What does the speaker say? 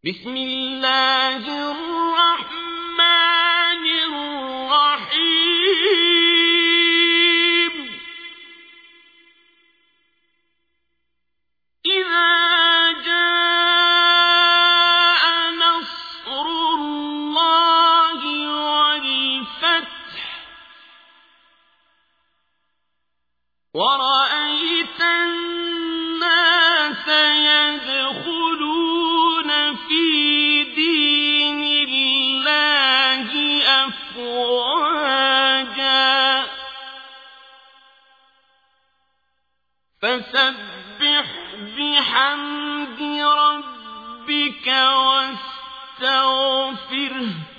بسم الله الرحمن الرحيم إذا جاء نصر الله والفتح ورأيت الناس يدخلون في دين الله أفواجا فسبح بحمد ربك واستغفره